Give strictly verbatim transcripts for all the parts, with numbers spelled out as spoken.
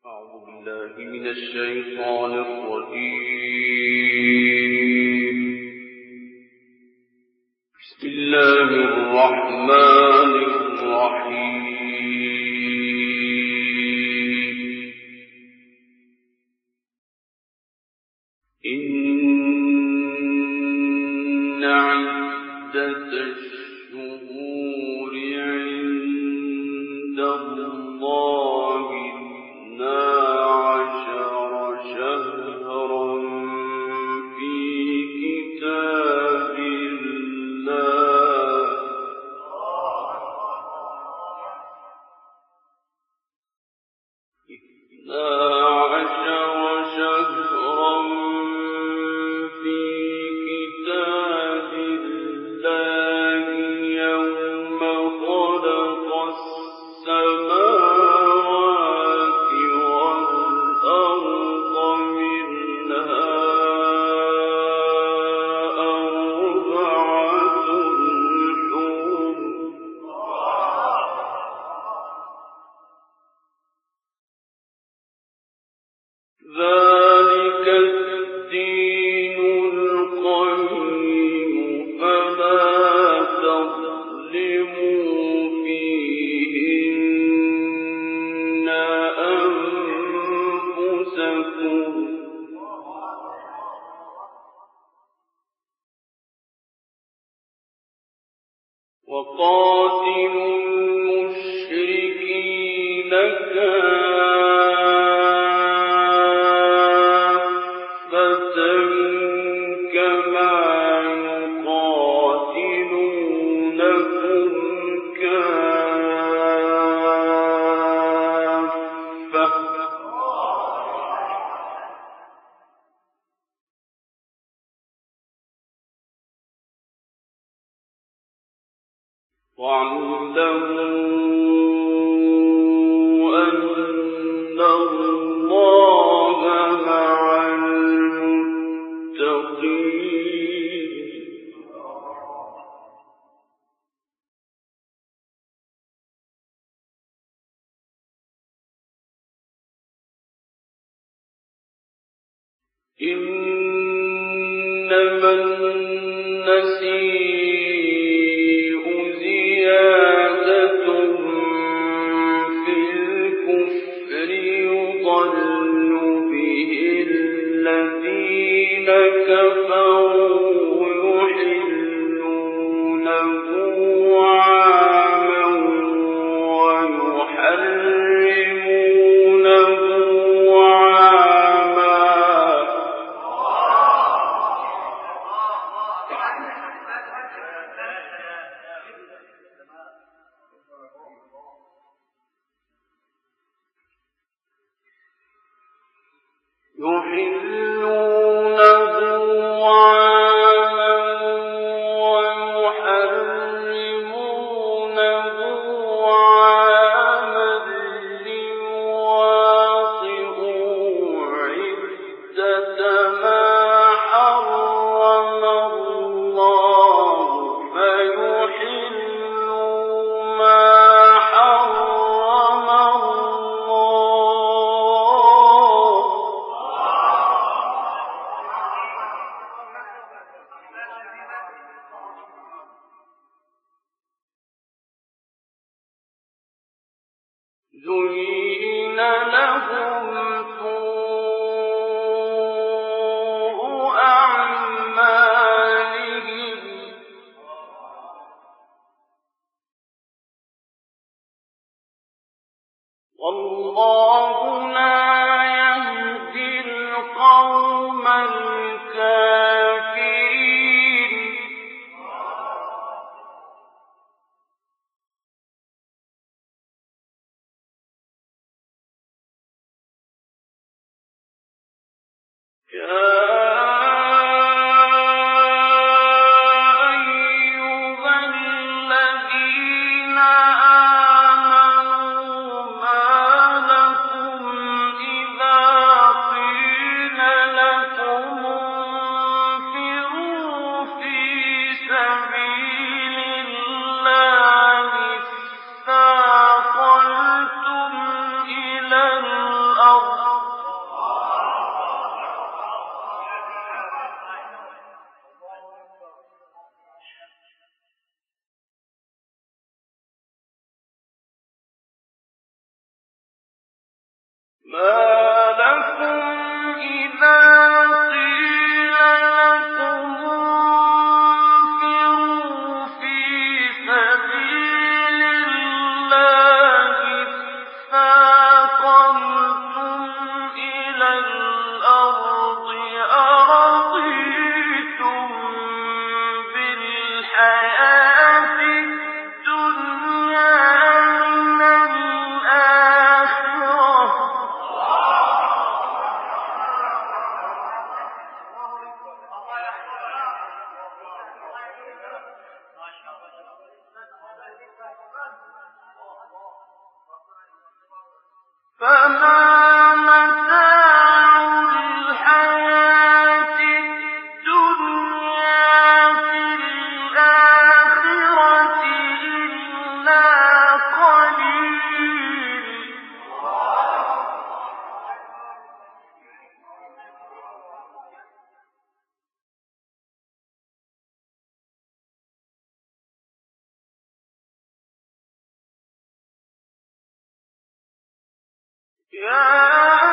أعوذ بالله من الشيطان الرجيم. بسم الله الرحمن الرحيم. إن عدة الشهور عند الله اثنا عشر شهرا في كتاب الله اثنا عشر شهرا في كتاب الله يوم خلق السماوات والأرض منها أربعة حرم ذلك الدين القيم فلا تظلموا فيهن أنفسكم وقاتلوا المشركين كافة كما يقاتلونكم كافة واعلموا أن الله مع المتقين. إنما النسيء زيادة في الكفر يضل به الذين كفروا يحلونه عاما ويحرمونه عاما يحلونه عاما ويحرمونه عاما ليواطئوا عدة ما حرم الله فيحلوا ما حرم الله زين لهم سوء أعمالهم والله لا يهدي القوم الكافرين. يا أيها الذين آمنوا ما لكم إذا قيل لكم انفروا في سبيل الله اثاقلتم إلى الأرض الأرض ما لكم إذا قيل لكم انفروا في سبيل الله اثاقلتم إلى الأرض أرضيتم بالحياة الدنيا من الآخرة فما متاع الحياة الدنيا في الآخرة إلا قليل يا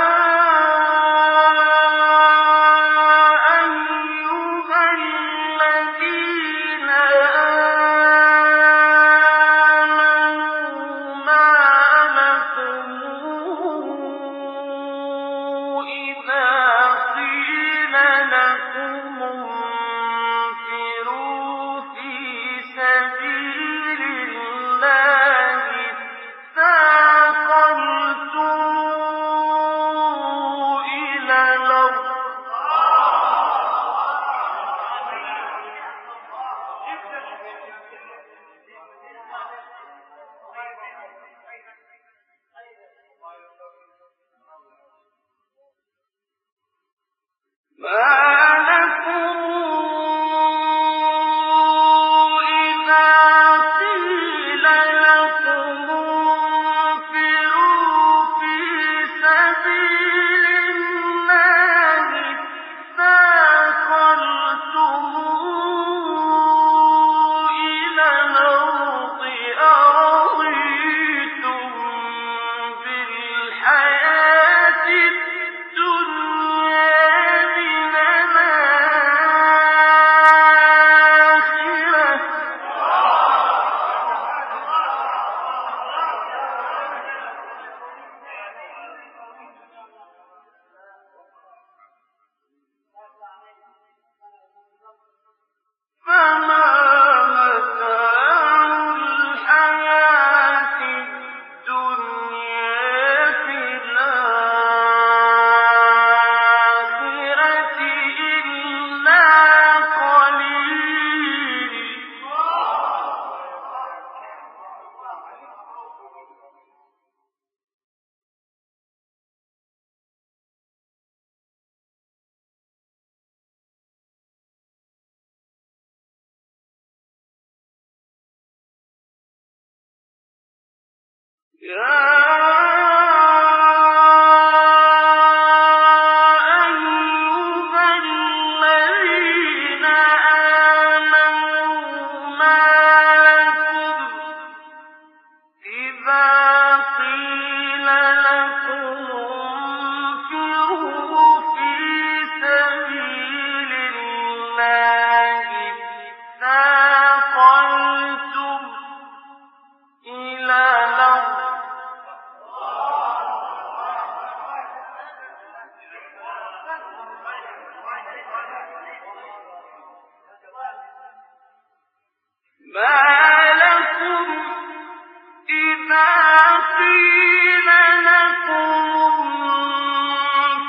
أيها الذين آمنوا ما لكم إذا قيل لكم انفروا في سبيل الله اثاقلتم إلى الأرض ما لكم إذا قيل لكم انفروا في سبيل الله اثاقلتم إلى الأرض أرضيتم بالحياة الدنيا من الآخرة فما متاع الحياة الدنيا في الآخرة إلا قليل يا أيها الذين آمنوا ما لكم إذا قيل لكم انفروا في سبيل الله اثاقلتم إلى الأرض ما لكم إذا قيل لكم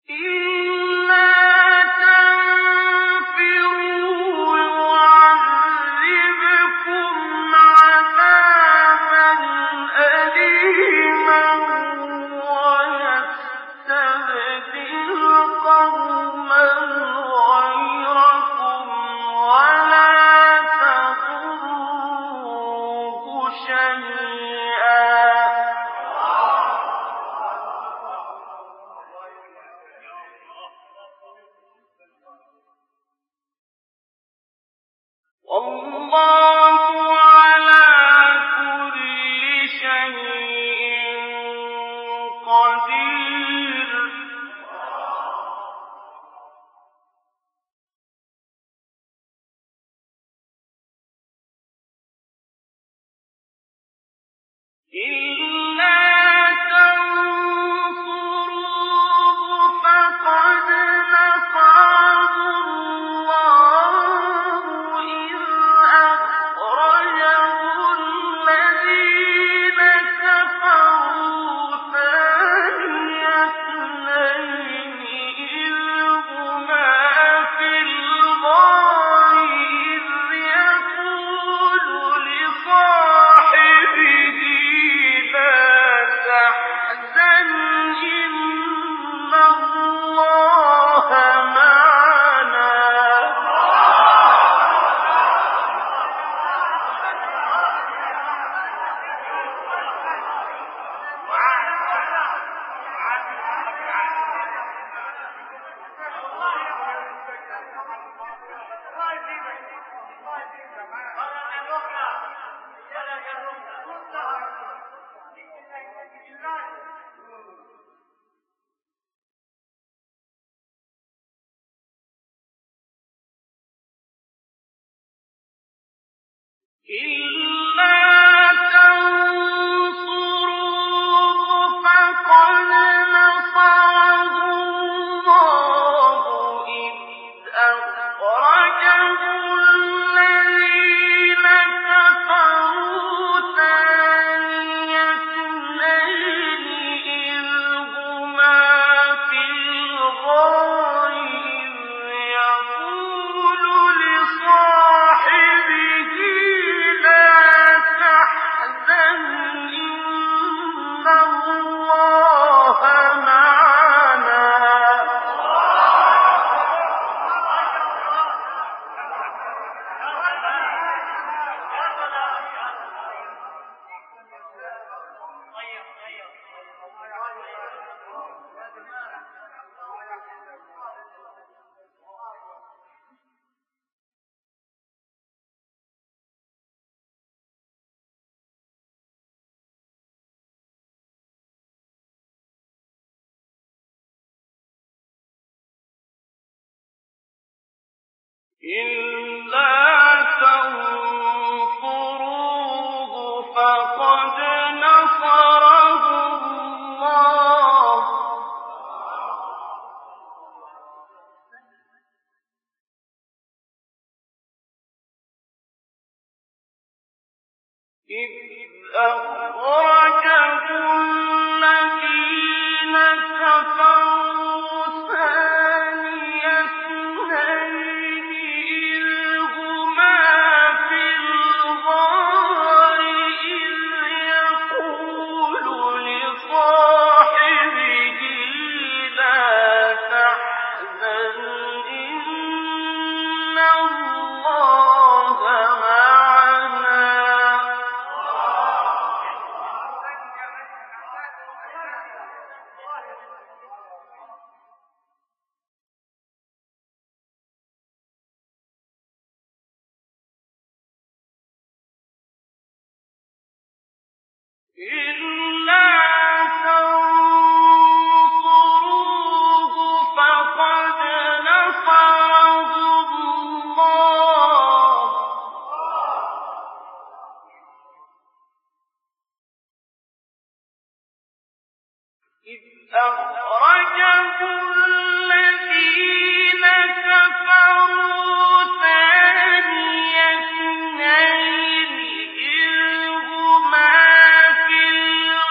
ثاني اثنين إذ هما في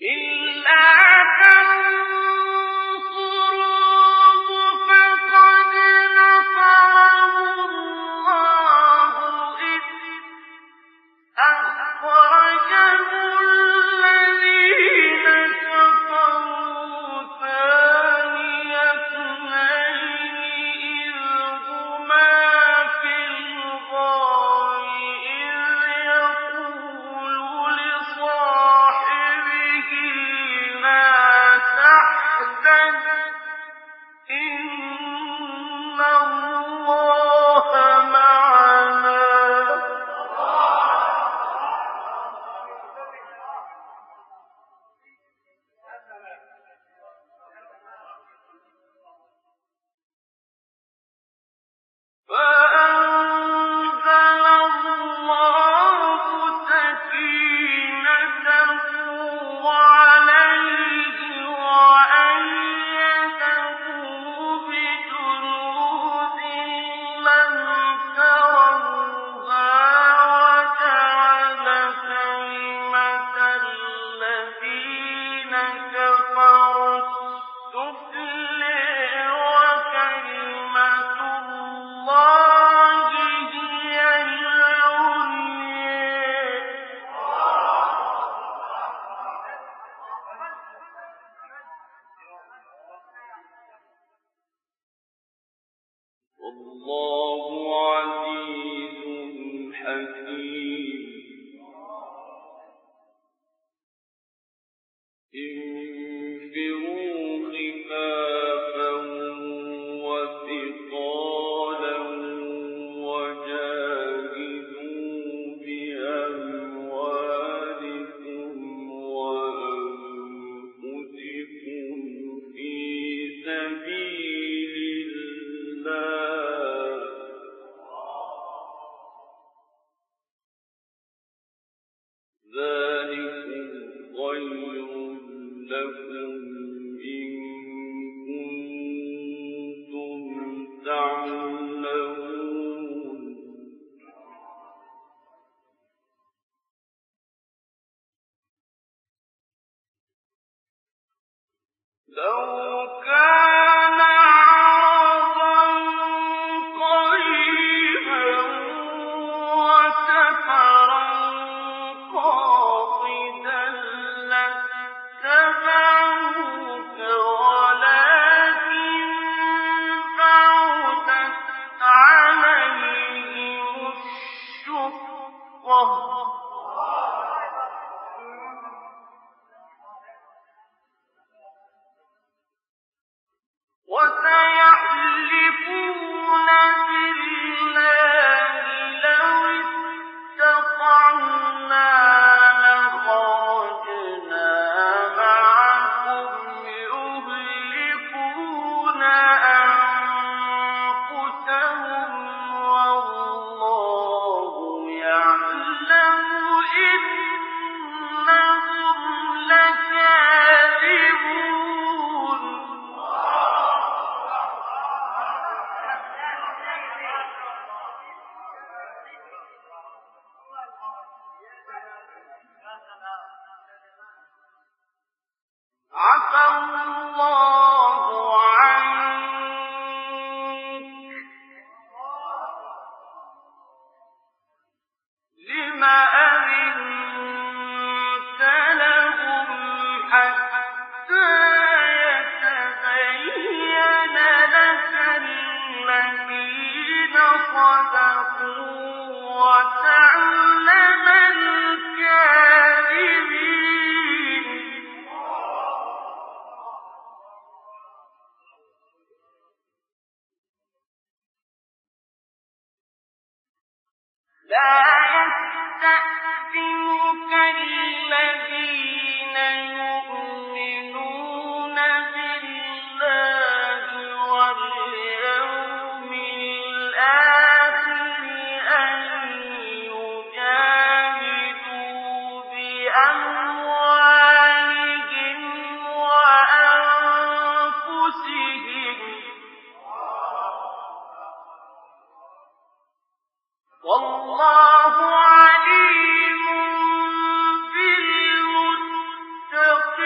والله عليم بالمتقين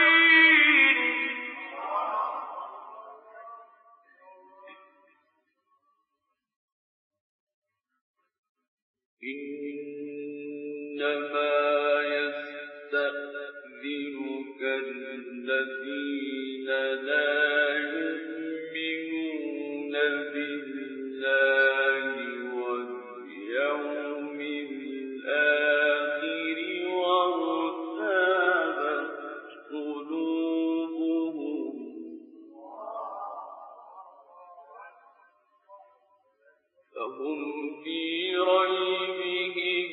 إنما يستأذنك الذين لا يؤمنون بالله واليوم الآخر وارتابت قلوبهم فهم في ريبهم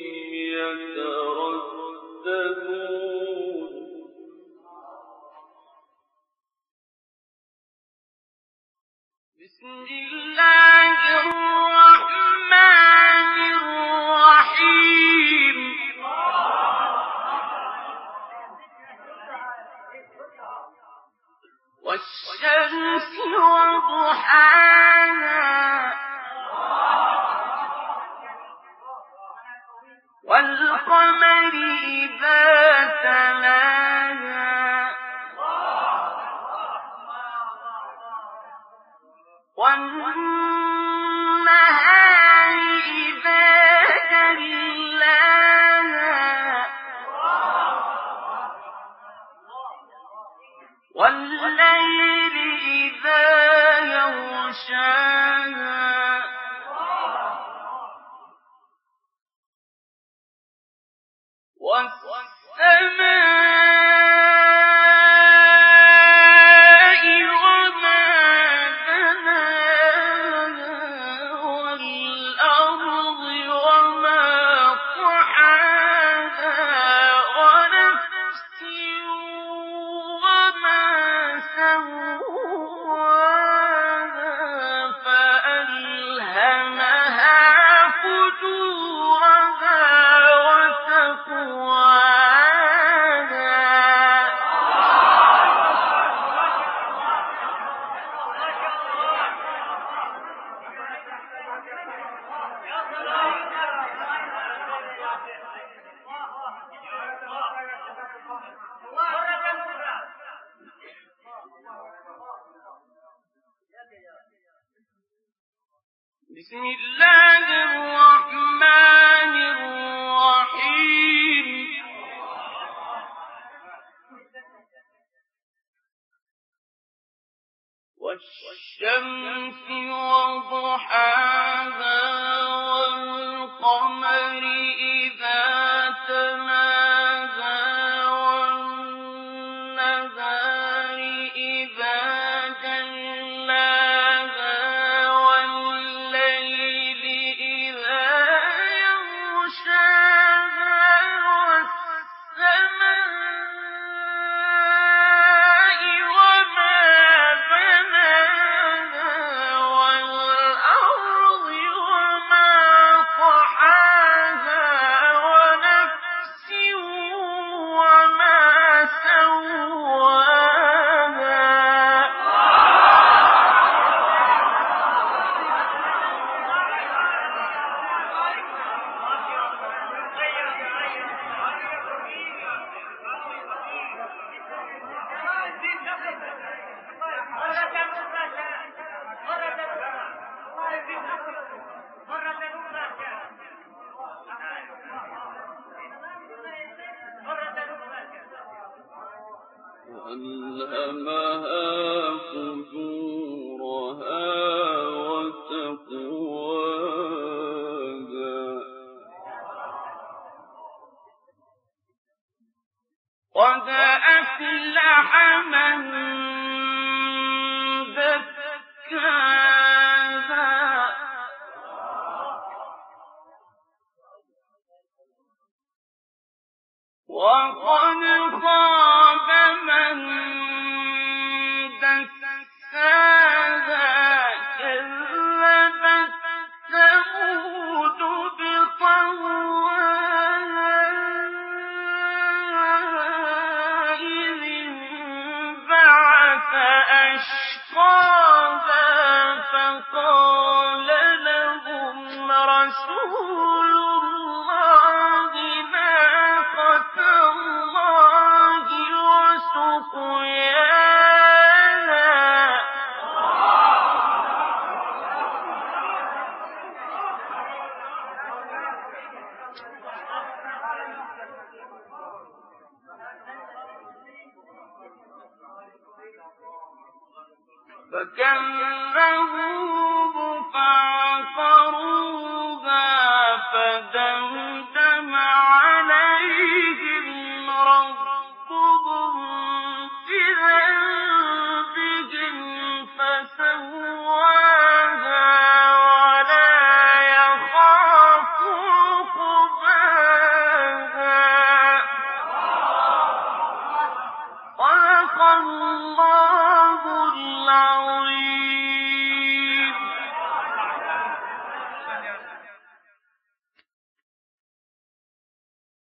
يترددون بسم الله الرحمن الرحيم والشمس وضحاها والقمر إذا تلاها والنهار إذا جلاها والليل إذا يغشاها والسماء وما بناها والأرض وما طحاها ونفس وما سواها فألهمها فجورها بسم الله الرحمن الرحيم والشمس وضحاها والقمر إذا تلاها والنهار إذا جلاها والليل إذا يغشاها والسماء وما بناها والأرض وما طحاها ونفس وما سواها وألهمها فجورها وتقواها قد أفلح من زكاها وقد خاب من دساها كذبت ثمود بطغواها إذ انبعث أشقاها فقال لهم رسول الله ناقة الله وسقياها فكذبوه فعقروها فدمدم